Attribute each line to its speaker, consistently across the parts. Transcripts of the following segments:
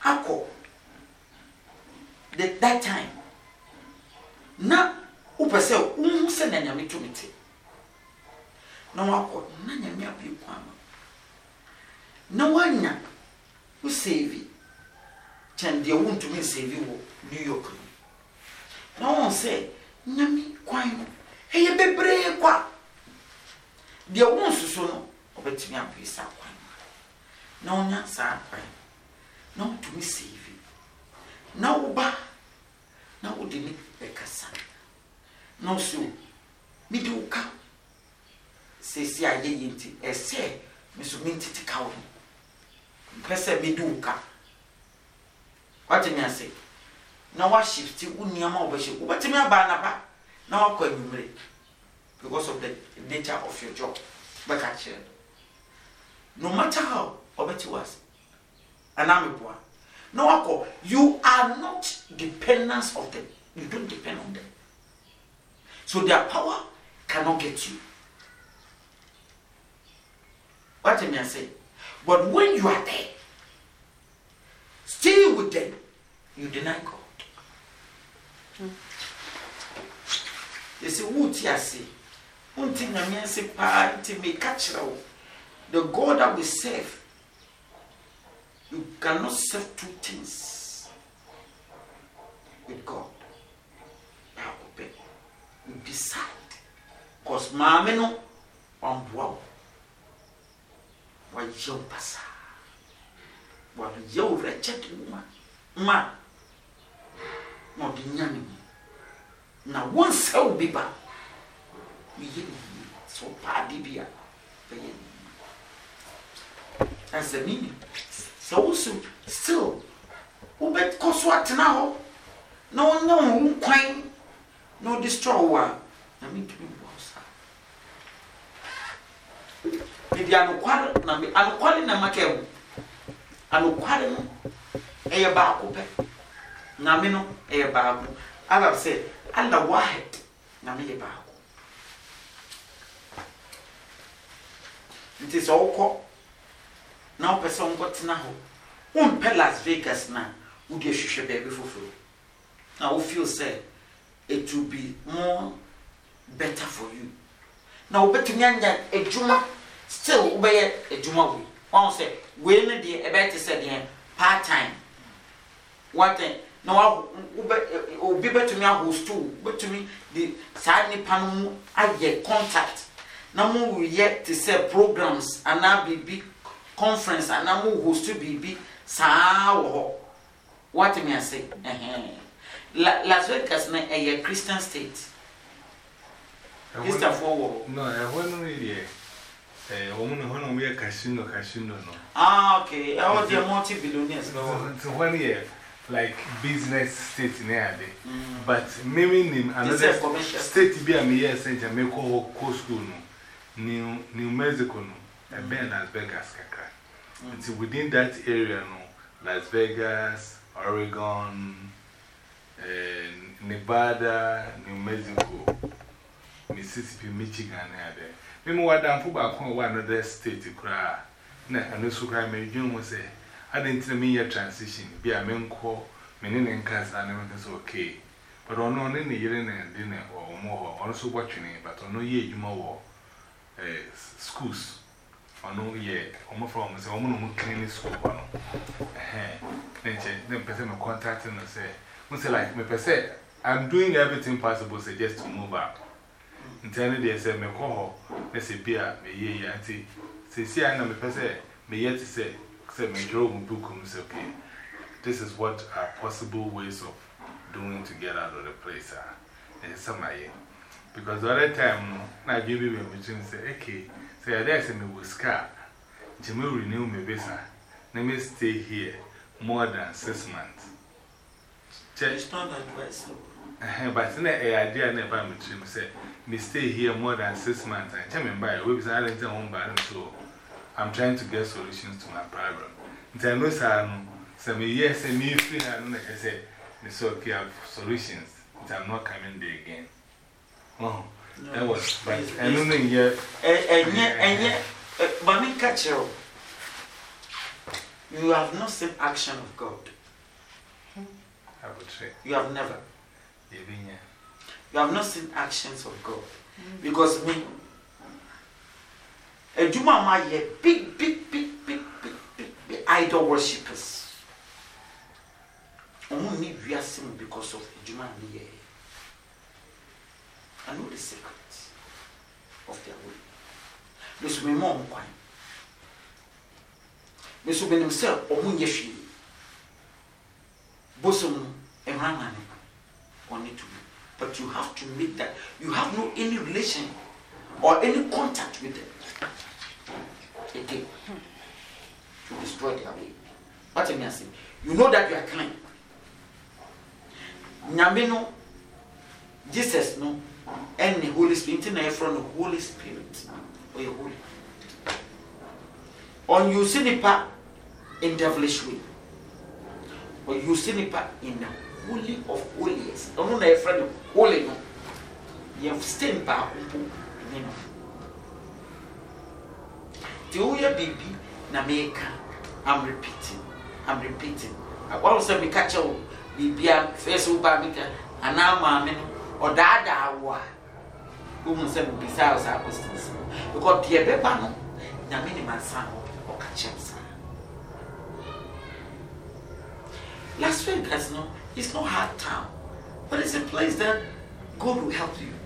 Speaker 1: ako that time na upese unhu se na nyame tumite na wako na nyame abi kwama na wanya u save chande wuntumi save wo New York na won se nyame kwan eye bebre kwa de won susu no obetimi abisa kwan na onya sa kwan na wuntumi save na uba na udini bekasa no so miduka sesi aye yinti ese meso minti kawo pese miduka what me say na wa shift uniama obeshe ubetimi aba na ba na wa kwa numere because of the nature of your job bakache no matter how obeti was anameboa no wako you are not dependents of them. You don't depend on them. So their power cannot get you. What am I saying? But when you are there, stay with them, you deny God. They say, what you say? One thing I say, to me catch the God that we serve. You cannot serve two things with God. You decide. Because Mamma no on wow. Why you pass? What you wretched woman? Man. Not the nyami. Now once I will be back. So party beer. That's the meaning. So also still ubet koswat now no quine no destroy I mean to be boss maybe anokware na me anokware na makewu anokware no eye ba ko pe na me no eye ba ko Allah say Allah wahid na me ye ba ko it is all now person got na ho Las Vegas na would you hwehwe baby foforo now feel say it will be more better for you now betumi anya ejuma still obey ejuma we won say we na dey about to say dey part time what now obi betumi host too betumi the side nipa no aye contact na mo we yet to say programs and na be conference and na mo host to be sa wo what me say Las Vegas na a Christian state is that for
Speaker 2: no when really woman we casino no
Speaker 1: okay I was the multi-billionaires
Speaker 2: so when year like business state near there but maybe in another state be a me year sent me ko school no New Mexico no ben Las Vegas kaka it's within that area no Las Vegas, Oregon, Nevada, New Mexico, Mississippi, Michigan. Maybe what I'm for one other state to cry. And also, I may do say, I didn't tell me a transition, be a men call, meaning in cast, I never was okay. But on any year and dinner or more, also watching it, but on no year you more schools. No, yeah, almost from a woman who clean school. Then, person contact and say, like me, per se, I'm doing everything possible just to move up. Intended they say, me call, let's say, Pia, me ye, auntie. Say, I know me, per se, me yet to say, me drove book, say, okay, this is what are possible ways of doing to get out of the place. And some because the other time, I give you a between say, okay. Say, there's a me with scar. Jimmy renew me visa. Let me stay here more than 6 months.
Speaker 1: It's not advice.
Speaker 2: But in the idea, never between me say, me stay here more than 6 months. I tell me by a website, I don't home by them, so I'm trying to get solutions to my problem. And I know, some years, and me free, I don't like I said, it's okay, I have solutions. I'm not coming there again. Oh. That was, but I don't know yet.
Speaker 1: And yet, but me catch you. You have not seen action of God.
Speaker 2: I would say.
Speaker 1: You have never.
Speaker 2: Even yeah.
Speaker 1: You have not seen actions of God. Because me, a Juma my big idol worshippers. Only we are seen because of a Juma me. I know the secrets of their way. This may more quite. This will be himself or Mun Yeshi. Bosom and Ramani on it to be. But you have to make that. You have no any relation or any contact with them. Again, to destroy their way. What am I saying? You know that you are clean. Nyamino, Jesus no, and the Holy Spirit in from the Holy Spirit or your holy. On you see the part in devilish way, or you see the part in the holy of holies. Don't know a friend of holy no. You have stayed back. The Oya baby, Nameka. I'm repeating. I want to say, we catch a baby, face over Bamika, and now, mammy, or Dada, why? Woman said, besides our questions. Because dear Bebano, Namini, my son, or catch him, son. Las Vegas, no, it's no hard town, but it's a place that God will help you.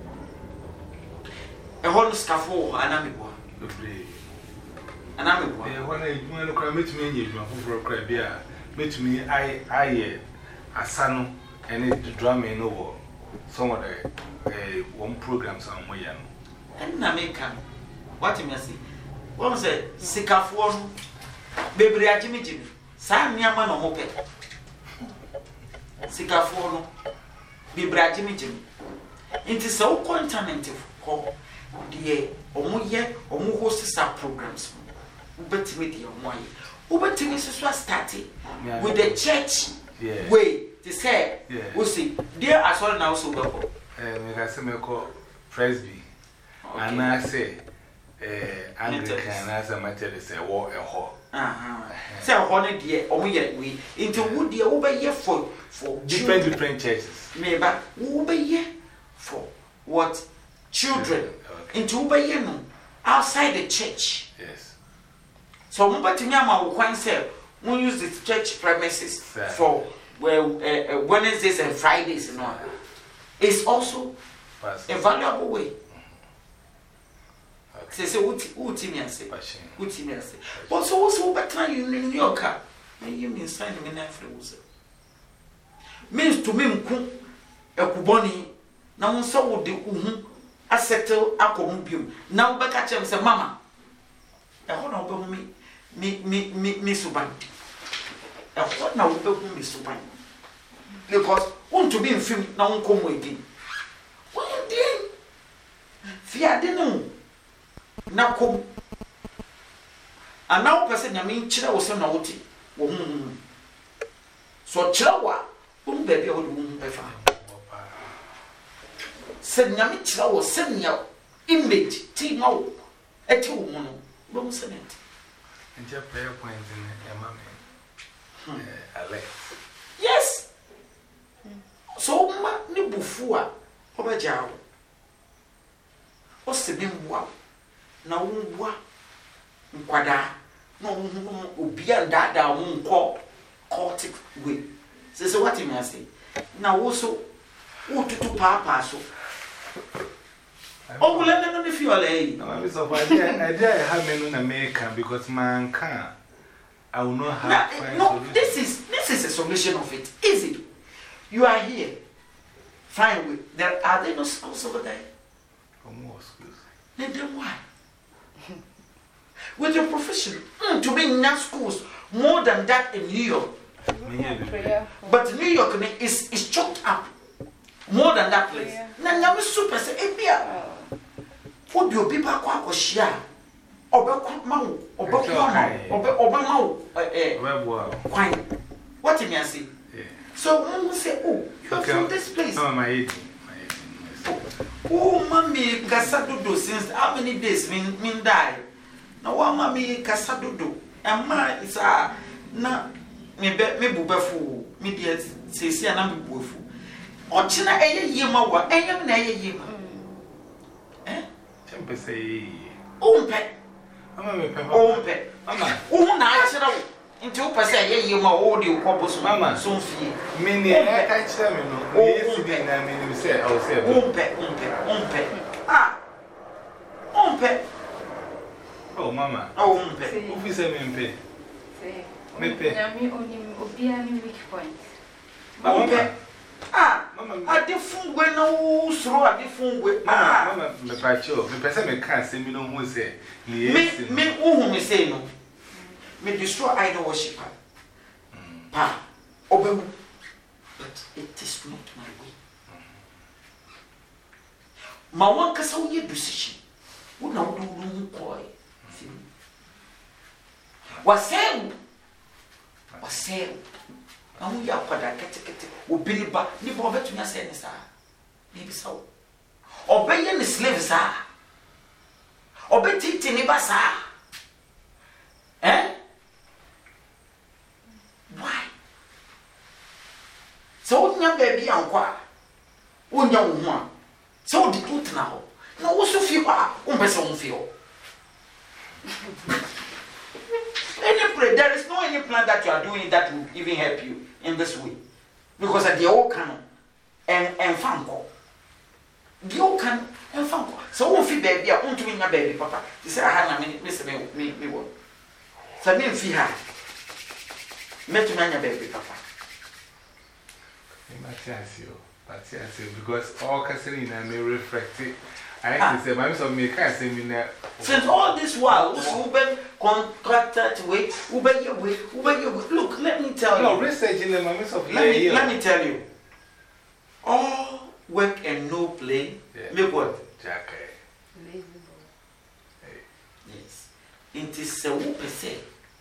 Speaker 1: A whole scaffold, and I'm a and I'm a
Speaker 2: when I look at me, for a crab, yeah, met me, I, a son, and it drum in over some of the one program somewhere.
Speaker 1: And I make come. What you may see? One was a scaffold, baby, Jimmy, Sam Yaman or Moped. Sikafono be brajimi jimi inti so continent ko de omoye omo host sa programs ubetimi de omoye ubetimi so start with the church way to say we see there as well now so go
Speaker 2: me ka se me ko presby and I say Anglican as a matter say wo eho
Speaker 1: say honey dear omoye we into wood dear obeye for
Speaker 2: different churches.
Speaker 1: Maybe obey for what children into obey outside the church.
Speaker 2: Yes.
Speaker 1: So Mubatinyama will say we use the church premises for Wednesdays and Fridays and all. It's also a valuable way. Say what you say. But so also better you in New York. You mean sign me afterwards. Means to me a kuboni now so would the a settle a combium. Now back at him say mama. A honor of me suban. A what now will me suban. Because want to be in film now come again. What you fear didn't now come. And now person I mean chila was a naughty. So chilawa. Baby, I would be fine. Said Yamicha was sending out image, team out, a 2 mono, don't send it.
Speaker 2: And your prayer point in a mammy.
Speaker 1: Yes. So, ma nibufua, Obajaw. What's the name? Wow. Now, what? Quada, no, Ubia Dada won't call it with. So what you may say? Now also, who to papa so? Oh, well, let me feel a
Speaker 2: I dare have men in America because man can't. I will not have.
Speaker 1: No, this is a solution of it. Easy. You are here. Fine with there are there no schools over there?
Speaker 2: More schools.
Speaker 1: Then why? With your profession, to be in that schools more than that in New York. But New York is choked up more than that place. Now, super say, what do you people call share? Obama, what do you say? So, one say, oh, you are from this place. Oh, mommy, Casadudo, since how many days mean die? Now, one mommy, Casadudo, and mine is na me bubefu me de sesi ana me bubefu ochina eye yema wa enyam na eye yema
Speaker 2: Chempe say
Speaker 1: ompe
Speaker 2: mama me pe
Speaker 1: ompe
Speaker 2: mama
Speaker 1: wo na achira wo nti wo pese eye yema wo de wo boso
Speaker 2: mama
Speaker 1: so fie
Speaker 2: me ni e ka chira me no yes bi na me ni say I will say
Speaker 1: ompe ompe
Speaker 2: oh mama
Speaker 1: ompe
Speaker 2: who say me mpe me pe
Speaker 3: Nyami oni obia ni weak point.
Speaker 1: ompe
Speaker 2: mama
Speaker 1: ade fungwe na wo suro ade fungwe
Speaker 2: mama me pa cho me pese me kan say me no hu say
Speaker 1: me uhu me say no me destroy idol worshiper pa obewu but it is not my way ma wan kasa wo ye decision wo na wo do ko waseu amu ya kwada ketekete obini ba ni bo betumi ase ne sa ni bisa wo obeye ne slave sa obetiti ni ba sa why so nya baby ankwa wonya wo ho a so di tutna ho na wo so fi ba wo mpese wo fi ho there is no any plan that you are doing that will even help you in this way. Because at the old canon and fanko. The old canon and fanko. So won't feel baby, I want to win your baby, papa. He said, I had a minute, Mr. Me what? So me fee her. Met to your baby, papa.
Speaker 2: Because all Casalina may reflect it. I have to say, my son may can't say me now.
Speaker 1: Since all this while, Uben contracted way, Uben your way. Look, let me tell you.
Speaker 2: No, researching the moments of
Speaker 1: let me tell you. All work and no play, make what?
Speaker 2: Jackie.
Speaker 1: Yes. It is a whoop say.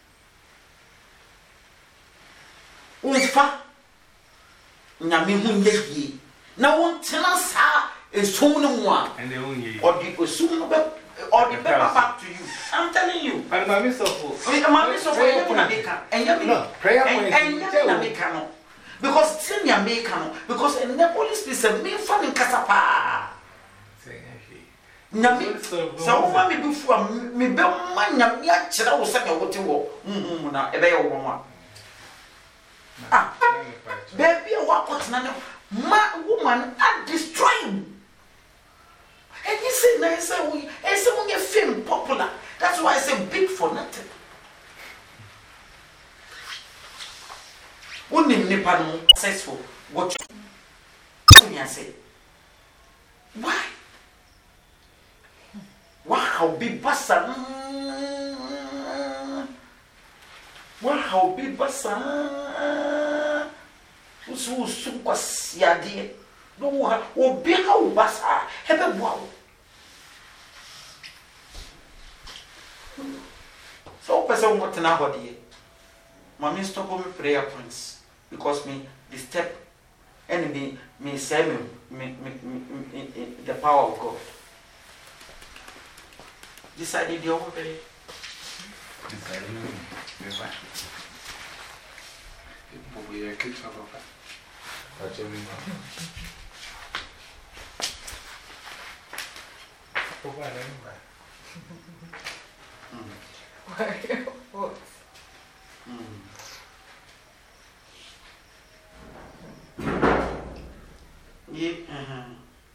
Speaker 1: Unfa Nyami Munye. Now, one tenants are. Is so no one,
Speaker 2: and they only
Speaker 1: or the soon or the paper back to you. I'm telling you.
Speaker 2: And my miss of
Speaker 1: and you
Speaker 2: prayer
Speaker 1: and because senior American, because in the police is a main fun in Casapa. Nami, so one me before me, Belman, Yamia, Chera was such a what you walk. A bay or one. Baby, what was none man, woman, I destroy you. And you say, I say, when you feel popular, that's why I say big for nothing. When you are successful, what you say? Why? Wow, be bassa. Wow, be bassa. Who soon was ya dear? No, or be how bassa. Have a wow. So, person what an hour dear. Mammy, stop on me prayer points because me disturb enemy me say me the power of God. Decided the whole day.
Speaker 2: Decided we are kids of that's a ring.
Speaker 3: What?
Speaker 1: Yeah,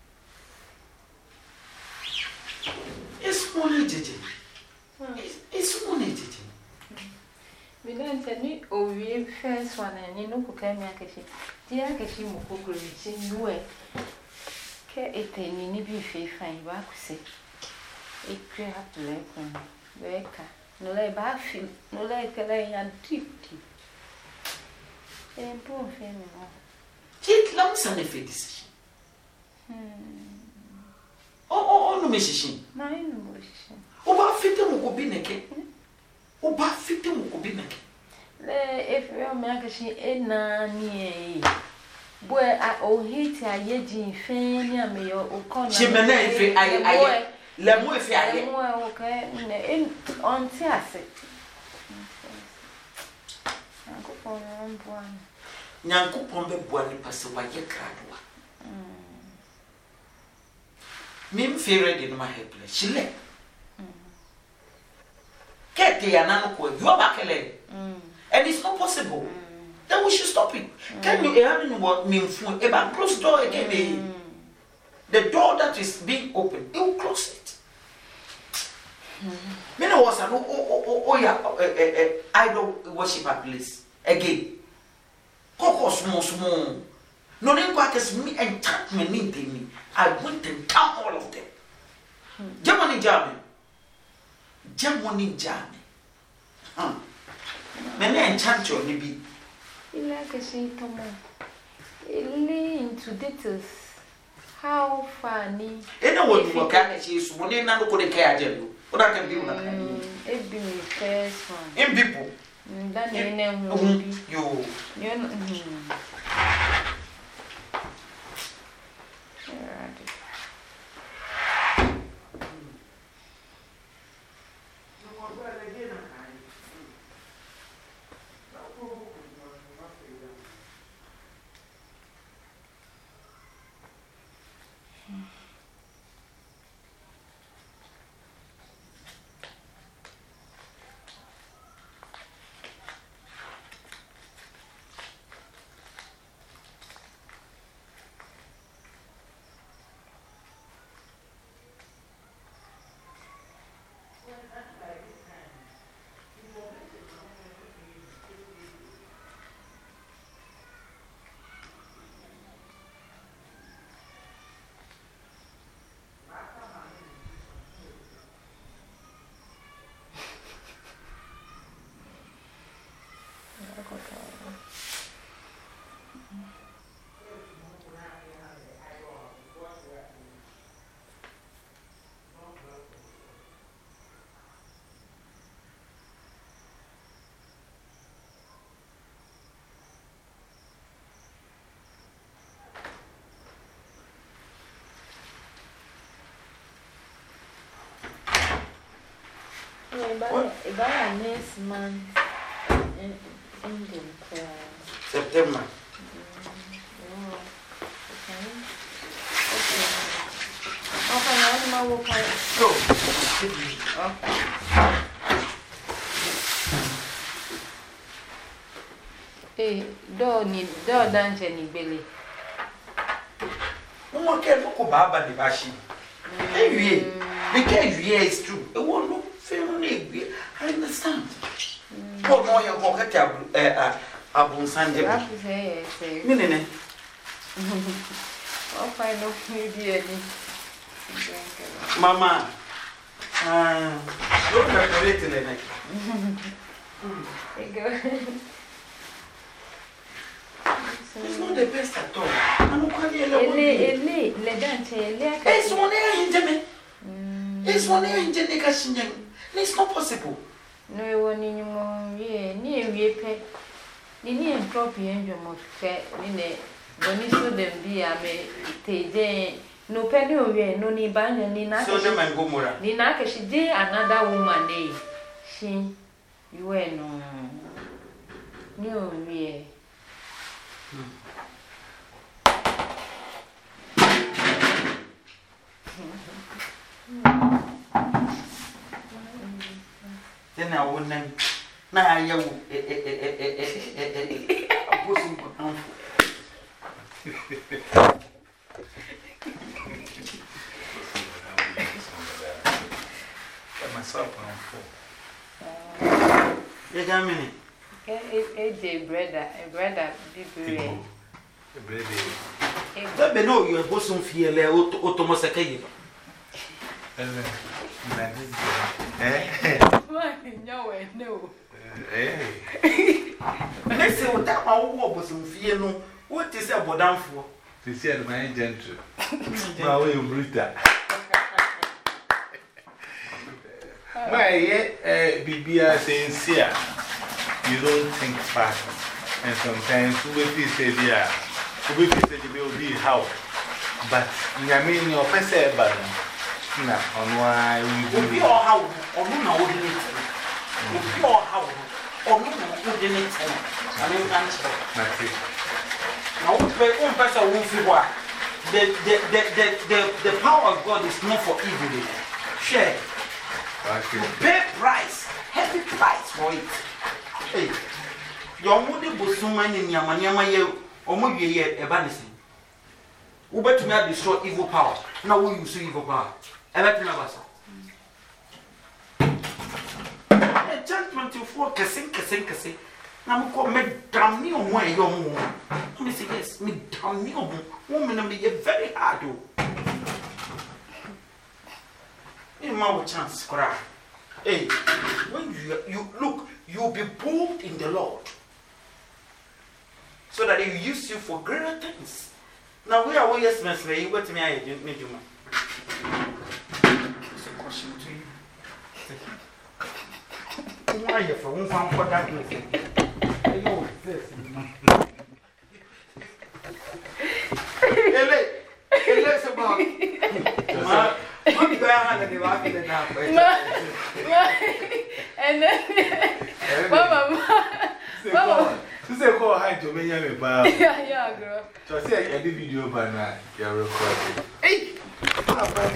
Speaker 1: it's only JJ. It's only JJ.
Speaker 3: We don't tell me, oh, we first one and you know, who came here. Dear Kashi Mukuru, you were. Care it and you be fine, back say. It could have to like one. Becca, no lay bathing, no like a lay and tipty. And poor family.
Speaker 1: Kate Lamson if it is. Oh, no, Mrs.
Speaker 3: Mine was.
Speaker 1: Oh, I fit them will be naked. Oh, but fit them will be naked.
Speaker 3: If your magazine ain't nanny. Boy, I owe hate a yedging fan, me or corner.
Speaker 1: Chimney, I Lemo if I am
Speaker 3: okay, on Tiaset.
Speaker 1: Nyankopon be boa nipa se waye kradoa. Mim fear de no helpless. Chile. Kete ya nano ko you are bakele. And it's not possible. Then we should stop it. Can you hear what mean phone about close door again? The door that is being opened, it will close it. Me no was an idol worshiper place again. Koko small. No name quackers me enchantment me. I went and count all of them. Germany. Many enchant your nibi.
Speaker 3: You like a she come on. Into details. How funny.
Speaker 1: Anyone who can see is one in another care. What I can do,
Speaker 3: it be my first one.
Speaker 1: In people,
Speaker 3: that name
Speaker 1: you.
Speaker 3: About next month in
Speaker 1: September.
Speaker 3: Hey, don't dance any belly.
Speaker 1: No one can look about the bashi. Because is true. It won't look fair. I understand. Oh, no, you're going to Abu Sunday. Minute.
Speaker 3: I'll find out maybe
Speaker 1: Mama, don't decorate in the neck. It's not the best at all. I'm not quite it's one air in Jimmy. It's one air in Jenny. It's not possible.
Speaker 3: No one in your near we pay. Near property and your most fair in it. When you should them be a may no penny away, no need bang and Nina.
Speaker 1: So them and Gomora.
Speaker 3: Nina, she did another woman. She, you were no, we. Then I wouldn't. Now you myself on 4. You got me. A brother,
Speaker 1: But no, you are bosom feel automosaka.
Speaker 3: No.
Speaker 1: Let's see what that was in Fiano. What is a bodam for?
Speaker 2: To see my gentle. My way of Bruta. My BBA sincere. You don't think fast. And sometimes we will say, dear, we will be how. But I mean, your first ever. No, on why we will be all how, or no, or no, how, or no,
Speaker 1: I mean, answer.
Speaker 2: That's it.
Speaker 1: Now, one person won't feel what the power of God is not for evil. Share. Pay price, heavy price for it. Hey, your moody Busuman in Yamanyama, or maybe a banishing. Who bet me I destroy evil power? Now, will you see evil power? I let me have a judgment to 4 kissing. Now, call me damn me on my young woman. Let me say, yes, me damn me on woman, and be very hard. In my chance, cry. Hey, when you look, you'll be bold in the Lord, so that He will use you for greater things. Now, we are yes, Miss Lay, you wait me, I didn't make you. It's a question to you. Why are you for one found for that? Let's about.
Speaker 3: And then, Mama,
Speaker 2: you say, go ahead to me,
Speaker 3: yeah, girl.
Speaker 2: So I say, I did video by now, you're recording.